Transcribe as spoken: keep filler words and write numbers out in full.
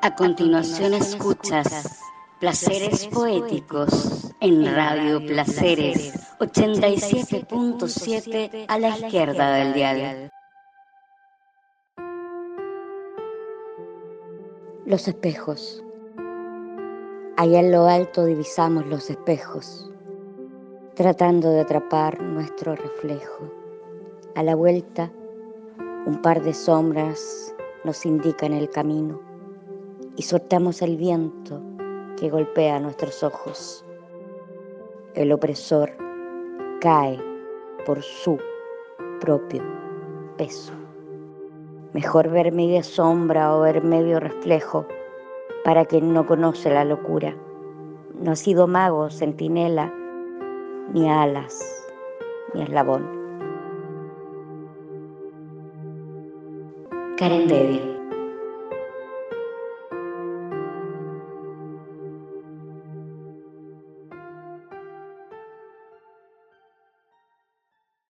A continuación escuchas Placeres Poéticos en Radio Placeres ochenta y siete punto siete a la izquierda del dial. Los espejos. Allá en lo alto divisamos los espejos, tratando de atrapar nuestro reflejo. A la vuelta, un par de sombras nos indican el camino y soltamos el viento que golpea nuestros ojos. El opresor cae por su propio peso. Mejor ver media sombra o ver medio reflejo para quien no conoce la locura. No ha sido mago, centinela, ni alas, ni eslabón. Karen Devi.